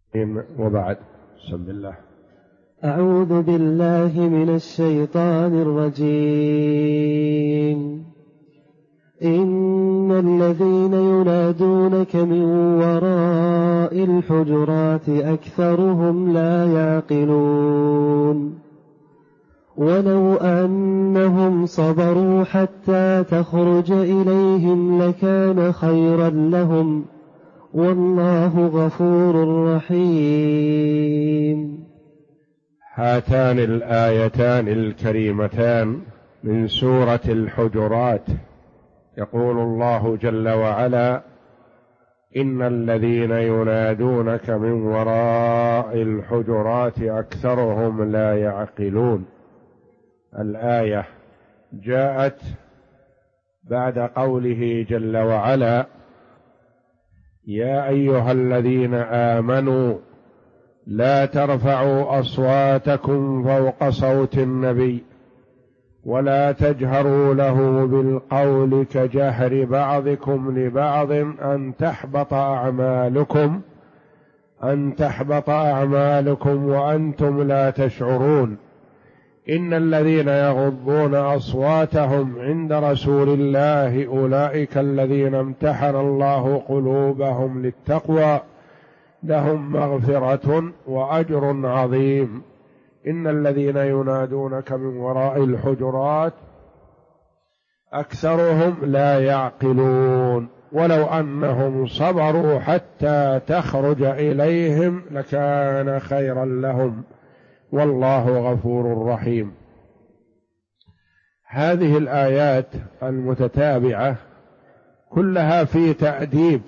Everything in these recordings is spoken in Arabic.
وبعد. بسم الله. أعوذ بالله من الشيطان الرجيم. إن الذين ينادونك من وراء الحجرات أكثرهم لا يعقلون ولو أنهم صبروا حتى تخرج إليهم لكان خيرا لهم والله غفور رحيم. هاتان الآيتان الكريمتان من سورة الحجرات يقول الله جل وعلا: إن الذين ينادونك من وراء الحجرات أكثرهم لا يعقلون. الآية جاءت بعد قوله جل وعلا: يا أيها الذين آمنوا لا ترفعوا أصواتكم فوق صوت النبي ولا تجهروا له بالقول كجهر بعضكم لبعض أن تحبط أعمالكم وأنتم لا تشعرون. إن الذين يغضون أصواتهم عند رسول الله أولئك الذين امتحن الله قلوبهم للتقوى لهم مغفرة وأجر عظيم. إن الذين ينادونك من وراء الحجرات أكثرهم لا يعقلون ولو أنهم صبروا حتى تخرج إليهم لكان خيرا لهم والله غفور رحيم. هذه الآيات المتتابعة كلها في تأديب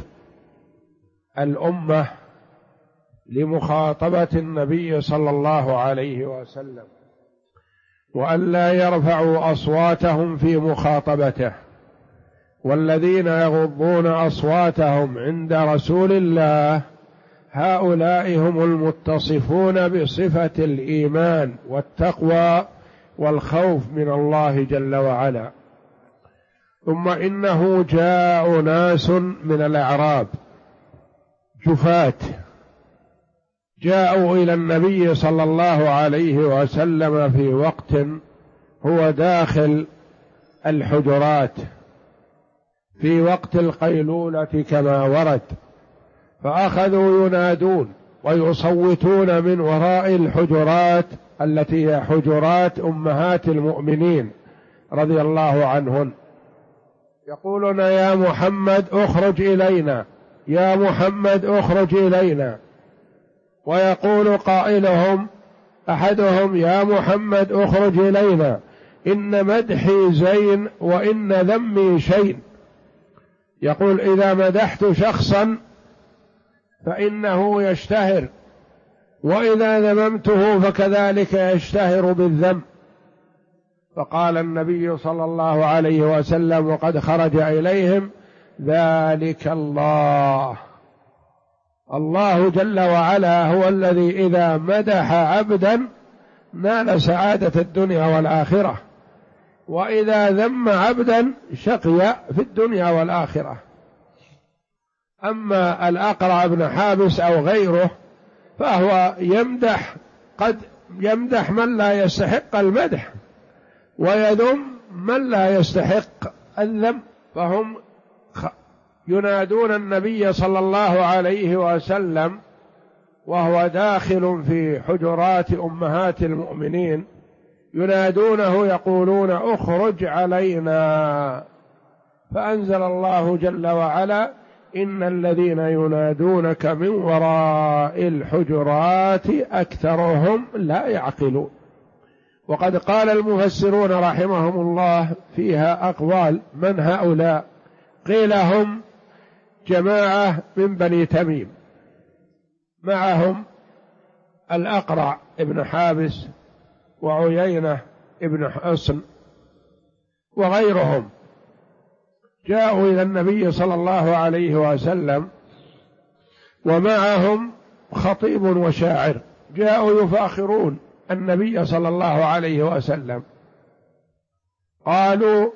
الأمة لمخاطبة النبي صلى الله عليه وسلم وأن لا يرفعوا أصواتهم في مخاطبته. والذين يغضون أصواتهم عند رسول الله هؤلاء هم المتصفون بصفة الإيمان والتقوى والخوف من الله جل وعلا. ثم إنه جاء ناس من الأعراب جفاة جاءوا إلى النبي صلى الله عليه وسلم في وقت هو داخل الحجرات في وقت القيلولة كما ورد، فأخذوا ينادون ويصوتون من وراء الحجرات التي هي حجرات أمهات المؤمنين رضي الله عنهن، يقولون: يا محمد اخرج إلينا، يا محمد اخرج إلينا. ويقول قائلهم أحدهم: يا محمد اخرج إلينا، إن مدحي زين وإن ذمي شين. يقول: إذا مدحت شخصا فإنه يشتهر، وإذا ذممته فكذلك يشتهر بالذم. فقال النبي صلى الله عليه وسلم وقد خرج إليهم: ذلك الله جل وعلا هو الذي إذا مدح عبدا نال سعادة الدنيا والآخرة، وإذا ذم عبدا شقي في الدنيا والآخرة. أما الأقرع بن حابس أو غيره فهو قد يمدح من لا يستحق المدح ويذم من لا يستحق الذم، فهم ينادون النبي صلى الله عليه وسلم وهو داخل في حجرات أمهات المؤمنين، ينادونه يقولون: اخرج علينا. فأنزل الله جل وعلا: إن الذين ينادونك من وراء الحجرات أكثرهم لا يعقلون. وقد قال المفسرون رحمهم الله فيها أقوال: من هؤلاء؟ قيل: هم جماعة من بني تميم، معهم الأقرع ابن حابس وعيينة ابن حصن وغيرهم، جاءوا إلى النبي صلى الله عليه وسلم ومعهم خطيب وشاعر، جاءوا يفاخرون النبي صلى الله عليه وسلم، قالوا: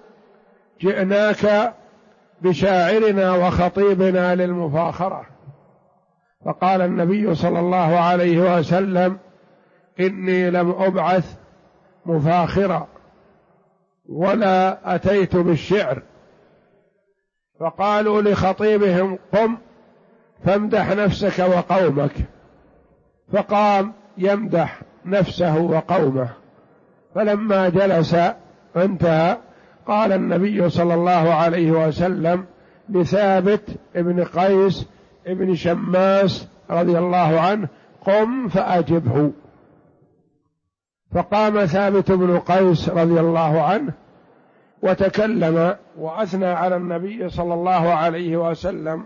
جئناك بشاعرنا وخطيبنا للمفاخرة. فقال النبي صلى الله عليه وسلم: إني لم أبعث مفاخرا ولا أتيت بالشعر. فقالوا لخطيبهم: قم فامدح نفسك وقومك. فقام يمدح نفسه وقومه، فلما جلس انتهى قال النبي صلى الله عليه وسلم لثابت بن قيس بن شماس رضي الله عنه: قم فأجبه. فقام ثابت بن قيس رضي الله عنه وتكلم وأثنى على النبي صلى الله عليه وسلم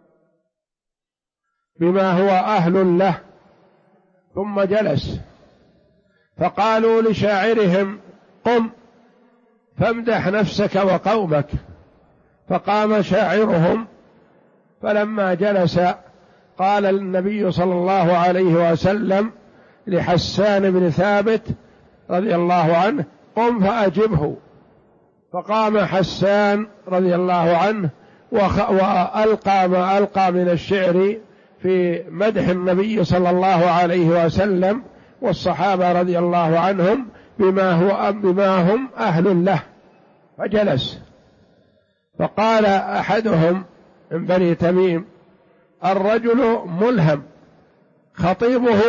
بما هو أهل له، ثم جلس. فقالوا لشاعرهم: قم فامدح نفسك وقومك. فقام شاعرهم، فلما جلس قال النبي صلى الله عليه وسلم لحسان بن ثابت رضي الله عنه: قم فأجبه. فقام حسان رضي الله عنه وألقى ما ألقى من الشعر في مدح النبي صلى الله عليه وسلم والصحابة رضي الله عنهم بما هم أهل له. فجلس. فقال أحدهم من بني تميم: الرجل ملهم، خطيبه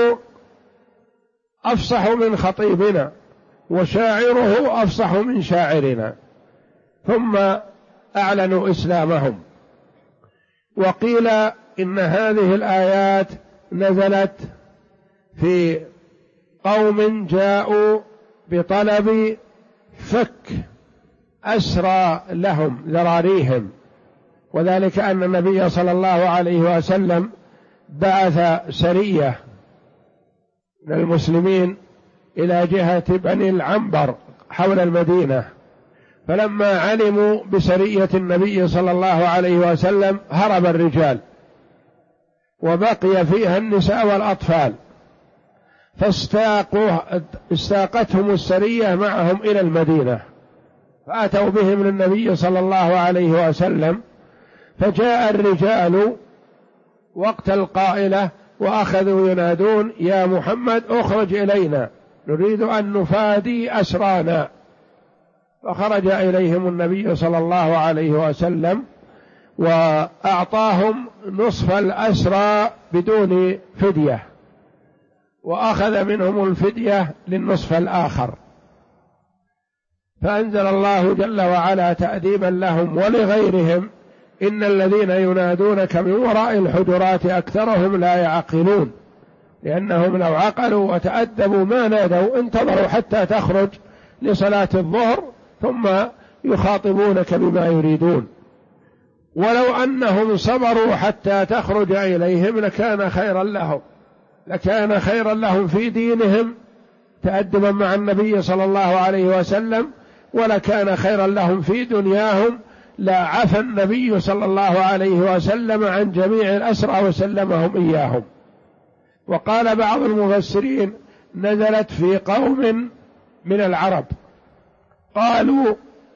أفصح من خطيبنا، وشاعره أفصح من شاعرنا. ثم أعلنوا إسلامهم. وقيل إن هذه الآيات نزلت في قوم جاءوا بطلب فك أسرى لهم ذراريهم، وذلك أن النبي صلى الله عليه وسلم بعث سرية من المسلمين إلى جهة بني العنبر حول المدينة، فلما علموا بسرية النبي صلى الله عليه وسلم هرب الرجال وبقي فيها النساء والأطفال، فاستاقتهم السرية معهم إلى المدينة، فأتوا بهم للنبي صلى الله عليه وسلم. فجاء الرجال وقت القائلة وأخذوا ينادون: يا محمد اخرج إلينا، نريد أن نفادي أسرانا. فخرج إليهم النبي صلى الله عليه وسلم وأعطاهم نصف الأسرى بدون فدية، وأخذ منهم الفدية للنصف الآخر. فأنزل الله جل وعلا تأديبا لهم ولغيرهم: إن الذين ينادونك من وراء الحجرات أكثرهم لا يعقلون، لأنهم لو عقلوا وتأدبوا ما نادوا، انتظروا حتى تخرج لصلاة الظهر ثم يخاطبونك بما يريدون. ولو أنهم صبروا حتى تخرج إليهم لكان خيرا لهم في دينهم تأدبا مع النبي صلى الله عليه وسلم، ولكان خيرا لهم في دنياهم، لا عفى النبي صلى الله عليه وسلم عن جميع الأسرى وسلمهم إياهم. وقال بعض المفسرين: نزلت في قوم من العرب قالوا: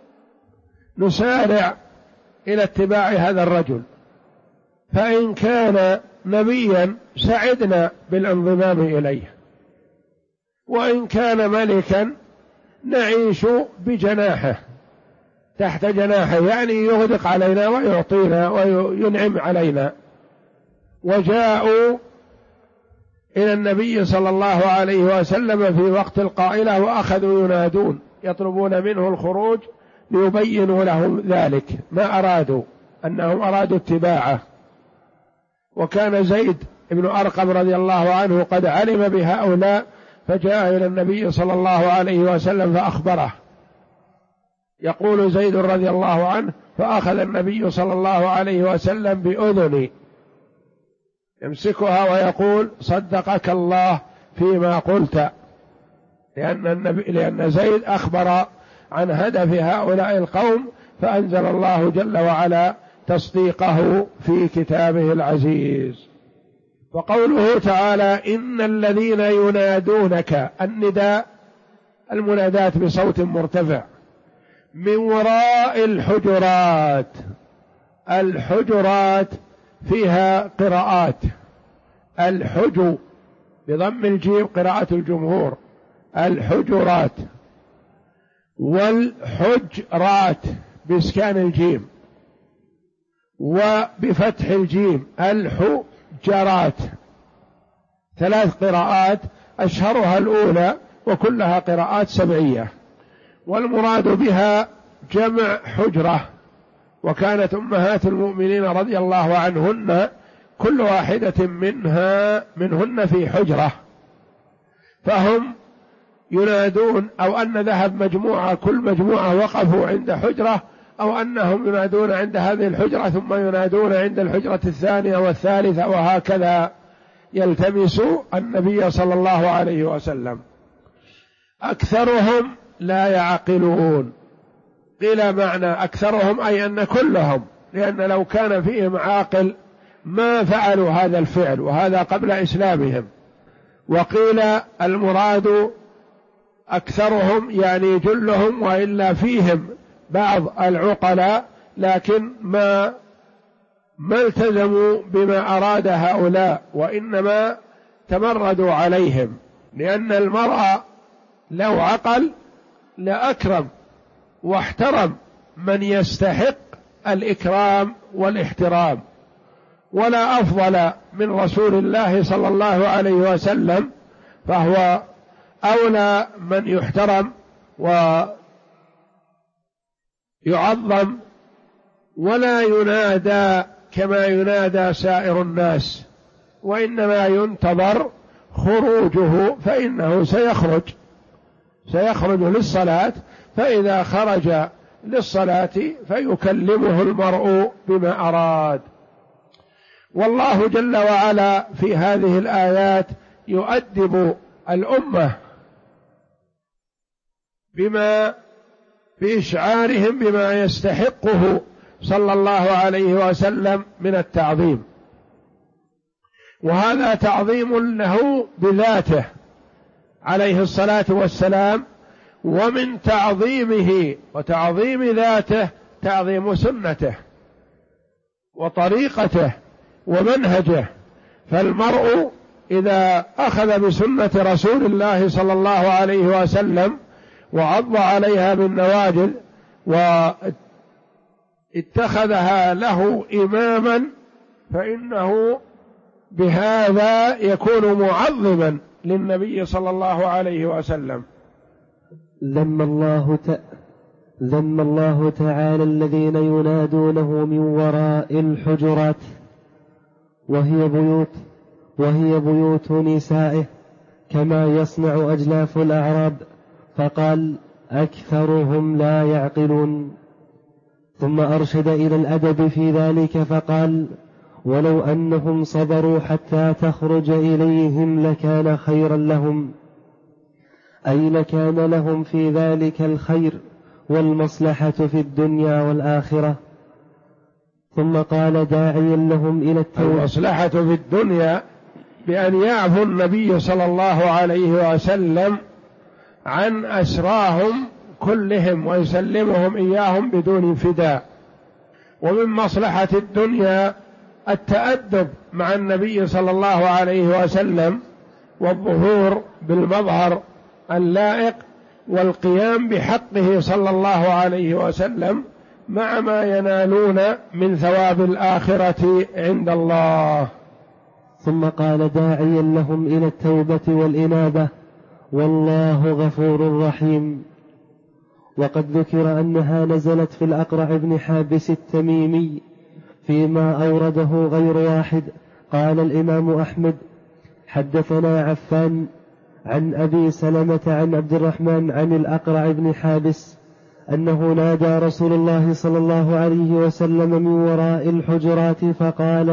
نسارع إلى اتباع هذا الرجل، فإن كان نبيا سعدنا بالانضمام إليه، وإن كان ملكا نعيش بجناحه، تحت جناحه، يعني يغدق علينا ويعطينا وينعم علينا. وجاءوا إلى النبي صلى الله عليه وسلم في وقت القائلة وأخذوا ينادون يطلبون منه الخروج ليبينوا لهم ذلك، ما أرادوا أنهم أرادوا اتباعه. وكان زيد بن أرقم رضي الله عنه قد علم بهؤلاء، فجاء إلى النبي صلى الله عليه وسلم فأخبره. يقول زيد رضي الله عنه: فأخذ النبي صلى الله عليه وسلم بأذني يمسكها ويقول: صدقك الله فيما قلت، لأن زيد أخبر عن هدف هؤلاء القوم، فأنزل الله جل وعلا تصديقه في كتابه العزيز. وقوله تعالى: إن الذين ينادونك، النداء المنادات بصوت مرتفع، من وراء الحجرات. الحجرات فيها قراءات، الحجو بضم الجيم قراءة الجمهور، الحجرات، والحجرات بإسكان الجيم وبفتح الجيم الحجرات. 3 قراءات أشهرها الأولى وكلها قراءات سبعية، والمراد بها جمع حجرة، وكانت أمهات المؤمنين رضي الله عنهن كل واحدة منهن في حجرة، فهم ينادون، أو أن ذهب مجموعة كل مجموعة وقفوا عند حجرة، أو أنهم ينادون عند هذه الحجرة ثم ينادون عند الحجرة الثانية والثالثة، وهكذا يلتمسوا النبي صلى الله عليه وسلم. أكثرهم لا يعقلون، قيل معنى أكثرهم أي أن كلهم، لأن لو كان فيهم عاقل ما فعلوا هذا الفعل، وهذا قبل إسلامهم. وقيل المراد أكثرهم يعني جلهم، وإلا فيهم بعض العقلاء لكن ما التزموا بما أراد هؤلاء، وإنما تمردوا عليهم، لأن المرء لو عقل لأكرم واحترم من يستحق الإكرام والاحترام، ولا أفضل من رسول الله صلى الله عليه وسلم، فهو أولى من يحترم ويعظم، ولا ينادى كما ينادى سائر الناس، وإنما ينتظر خروجه، فإنه سيخرج للصلاة، فإذا خرج للصلاة فيكلمه المرء بما أراد. والله جل وعلا في هذه الآيات يؤدب الأمة بإشعارهم بما يستحقه صلى الله عليه وسلم من التعظيم، وهذا تعظيم له بذاته عليه الصلاة والسلام، ومن تعظيمه وتعظيم ذاته تعظيم سنته وطريقته ومنهجه. فالمرء إذا أخذ بسنة رسول الله صلى الله عليه وسلم وعض عليها بالنواجذ واتخذها له إماما، فإنه بهذا يكون معظما للنبي صلى الله عليه وسلم. ذم الله تعالى الذين ينادونه من وراء الحجرات، وهي بيوت نسائه، كما يصنع أجلاف الأعراب، فقال أكثرهم لا يعقلون. ثم أرشد إلى الأدب في ذلك فقال ولو أنهم صبروا حتى تخرج إليهم لكان خيرا لهم، أي لكان لهم في ذلك الخير والمصلحة في الدنيا والآخرة. ثم قال داعيا لهم إلى التوبة. المصلحة في الدنيا بأن يعفو النبي صلى الله عليه وسلم عن أسراهم كلهم ويسلمهم إياهم بدون فداء، ومن مصلحة الدنيا التأدب مع النبي صلى الله عليه وسلم والظهور بالمظهر اللائق والقيام بحقه صلى الله عليه وسلم مع ما ينالون من ثواب الآخرة عند الله. ثم قال داعيا لهم إلى التوبة والإنابة والله غفور رحيم. وقد ذكر أنها نزلت في الأقرع بن حابس التميمي فيما أورده غير واحد. قال الإمام أحمد حدثنا عفان عن أبي سلمة عن عبد الرحمن عن الأقرع بن حابس أنه نادى رسول الله صلى الله عليه وسلم من وراء الحجرات فقال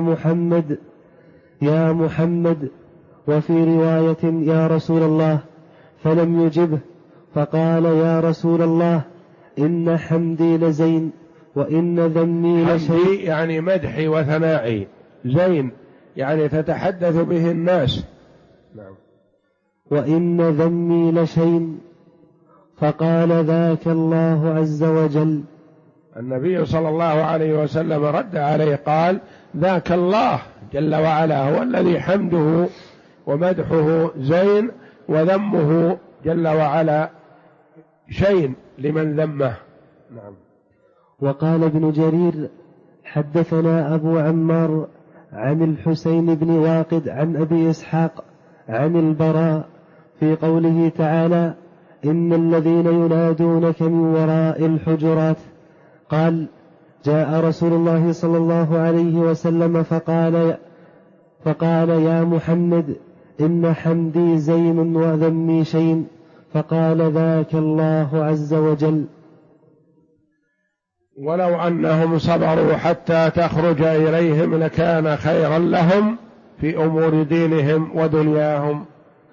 يا محمد، وفي رواية يا رسول الله، فلم يجبه، فقال يا رسول الله إن حمدي لزين وإن ذمي لشين. حمدي يعني مدحي وثنائي، زين يعني تتحدث به الناس. نعم. وإن ذمي لشين، فقال ذاك الله عز وجل النبي صلى الله عليه وسلم رد عليه قال: ذاك الله جل وعلا هو الذي حمده ومدحه زين، وذمه جل وعلا شين لمن ذمه. نعم. وقال ابن جرير: حدثنا أبو عمار عن الحسين بن واقد عن أبي إسحاق عن البراء في قوله تعالى: إن الذين ينادونك من وراء الحجرات. قال: جاء رسول الله صلى الله عليه وسلم فقال: يا محمد، إن حمدي زين وذمي شين. فقال: ذاك الله عز وجل. ولو أنهم صبروا حتى تخرج إليهم لكان خيرا لهم في أمور دينهم ودنياهم،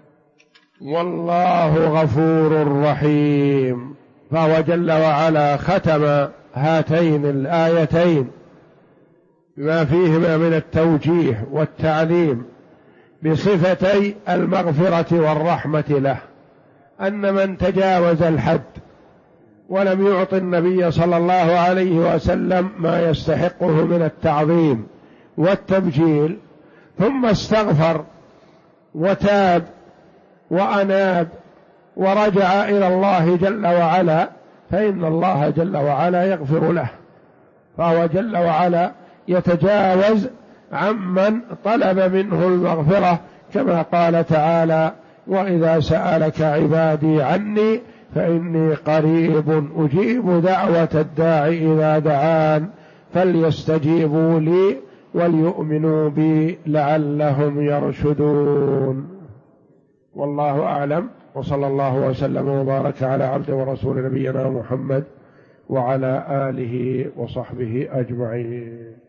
والله غفور رحيم. فهو جل وعلا ختم هاتين الآيتين بما فيهما من التوجيه والتعليم بصفتي المغفرة والرحمة له، أن من تجاوز الحد ولم يعط النبي صلى الله عليه وسلم ما يستحقه من التعظيم والتبجيل، ثم استغفر وتاب وأناب ورجع إلى الله جل وعلا، فإن الله جل وعلا يغفر له. فهو جل وعلا يتجاوز عمن طلب منه المغفرة، كما قال تعالى: وإذا سألك عبادي عني فإني قريب أجيب دعوة الداع إذا دعان فليستجيبوا لي وليؤمنوا بي لعلهم يرشدون. والله أعلم، وصلى الله وسلم وبارك على عبد ورسول نبينا محمد وعلى آله وصحبه أجمعين.